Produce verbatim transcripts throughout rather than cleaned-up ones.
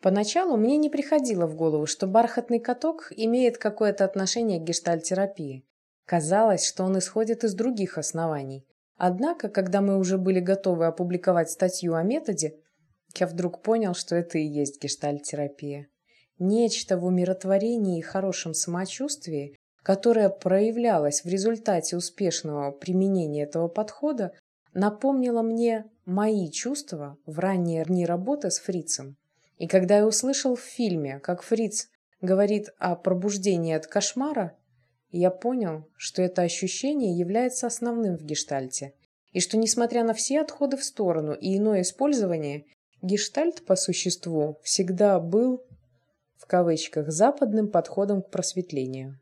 Поначалу мне не приходило в голову, что бархатный каток имеет какое-то отношение к гештальт-терапии. Казалось, что он исходит из других оснований. Однако, когда мы уже были готовы опубликовать статью о методе, я вдруг понял, что это и есть гештальт-терапия. Нечто в умиротворении и хорошем самочувствии, которое проявлялось в результате успешного применения этого подхода, напомнило мне мои чувства в ранние дни работы с Фрицем. И когда я услышал в фильме, как Фриц говорит о пробуждении от кошмара, я понял, что это ощущение является основным в гештальте, и что, несмотря на все отходы в сторону и иное использование, гештальт по существу всегда был, в кавычках, западным подходом к просветлению.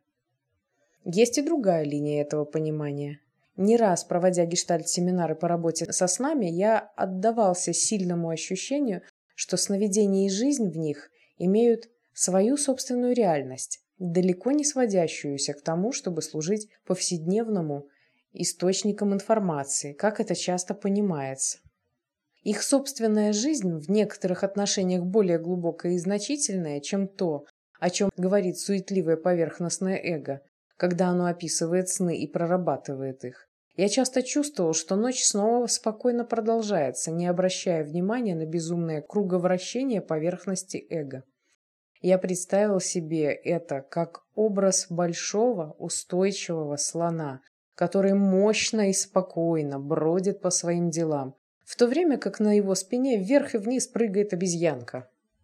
Есть и другая линия этого понимания. Не раз, проводя гештальт-семинары по работе со снами, я отдавался сильному ощущению, что сновидения и жизнь в них имеют свою собственную реальность, далеко не сводящуюся к тому, чтобы служить повседневному источником информации, как это часто понимается. Их собственная жизнь в некоторых отношениях более глубокая и значительная, чем то, о чем говорит суетливое поверхностное эго, когда оно описывает сны и прорабатывает их. Я часто чувствовал, что ночь снова спокойно продолжается, не обращая внимания на безумное круговращение поверхности эго. Я представил себе это как образ большого устойчивого слона, который мощно и спокойно бродит по своим делам, в то время как на его спине вверх и вниз прыгает обезьянка.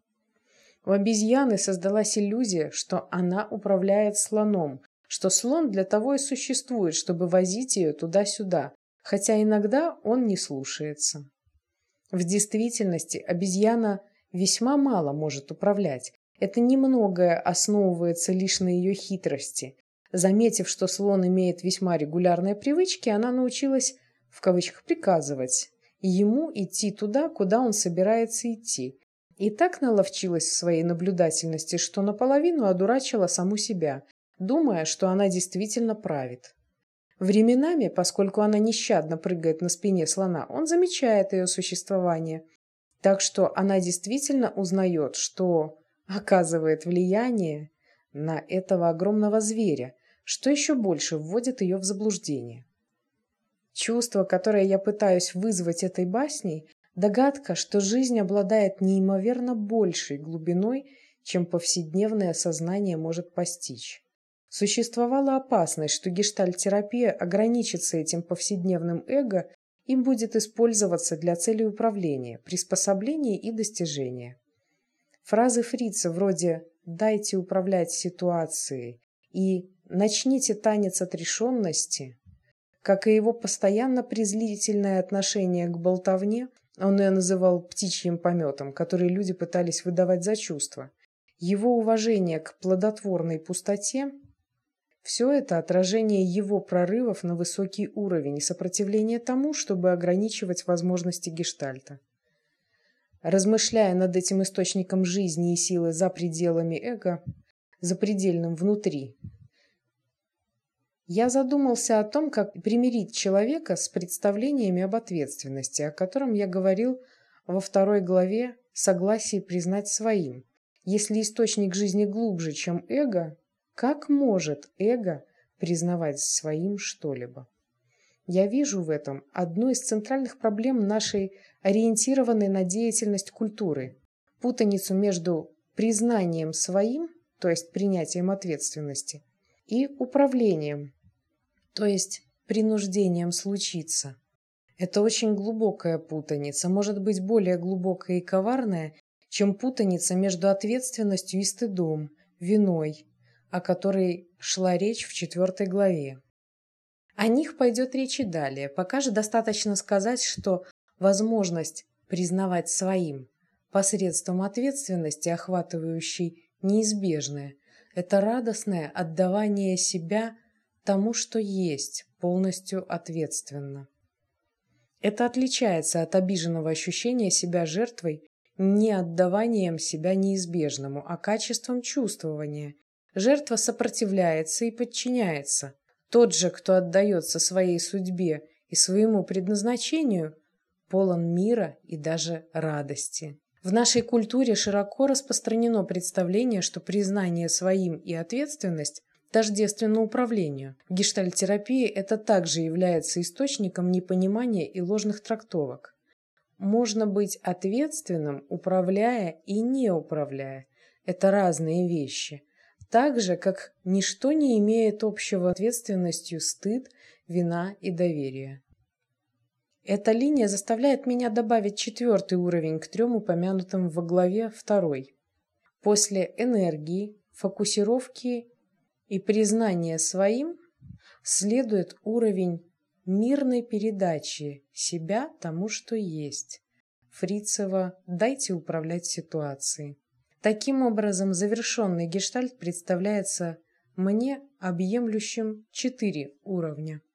У обезьяны создалась иллюзия, что она управляет слоном, что слон для того и существует, чтобы возить ее туда-сюда, хотя иногда он не слушается. В действительности обезьяна весьма мало может управлять. Это немногое основывается лишь на ее хитрости. Заметив, что слон имеет весьма регулярные привычки, она научилась, в кавычках, приказывать ему идти туда, куда он собирается идти. И так наловчилась в своей наблюдательности, что наполовину одурачила саму себя, думая, что она действительно правит. Временами, поскольку она нещадно прыгает на спине слона, он замечает ее существование, так что она действительно узнает, что оказывает влияние на этого огромного зверя, что еще больше вводит ее в заблуждение. Чувство, которое я пытаюсь вызвать этой басней, догадка, что жизнь обладает неимоверно большей глубиной, чем повседневное сознание может постичь. Существовала опасность, что гештальт-терапия ограничится этим повседневным эго и будет использоваться для целей управления, приспособления и достижения. Фразы Фрица вроде «дайте управлять ситуацией» и «начните танец отрешенности», как и его постоянно презрительное отношение к болтовне, он ее называл птичьим пометом, который люди пытались выдавать за чувства, его уважение к плодотворной пустоте – все это отражение его прорывов на высокий уровень и сопротивление тому, чтобы ограничивать возможности гештальта. Размышляя над этим источником жизни и силы за пределами эго, за предельным внутри, я задумался о том, как примирить человека с представлениями об ответственности, о котором я говорил во второй главе «Согласие признать своим». Если источник жизни глубже, чем эго, как может эго признавать своим что-либо? Я вижу в этом одну из центральных проблем нашей ориентированной на деятельность культуры – путаницу между признанием своим, то есть принятием ответственности, и управлением, то есть принуждением случиться. Это очень глубокая путаница, может быть более глубокая и коварная, чем путаница между ответственностью и стыдом, виной, о которой шла речь в четвертой главе. О них пойдет речь и далее, пока же достаточно сказать, что возможность признавать своим посредством ответственности, охватывающей неизбежное, это радостное отдавание себя тому, что есть, полностью ответственно. Это отличается от обиженного ощущения себя жертвой не отдаванием себя неизбежному, а качеством чувствования. Жертва сопротивляется и подчиняется. Тот же, кто отдается своей судьбе и своему предназначению, полон мира и даже радости. В нашей культуре широко распространено представление, что признание своим и ответственность тождественно управлению. В гештальт-терапии это также является источником непонимания и ложных трактовок. Можно быть ответственным, управляя и не управляя. Это разные вещи. Так же, как ничто не имеет общего с ответственностью стыд, вина и доверие. Эта линия заставляет меня добавить четвертый уровень к трем упомянутым во главе второй. После энергии, фокусировки и признания своим следует уровень мирной передачи себя тому, что есть. Фрицева «Дайте управлять ситуацией». Таким образом, завершенный гештальт представляется мне объемлющим четыре уровня.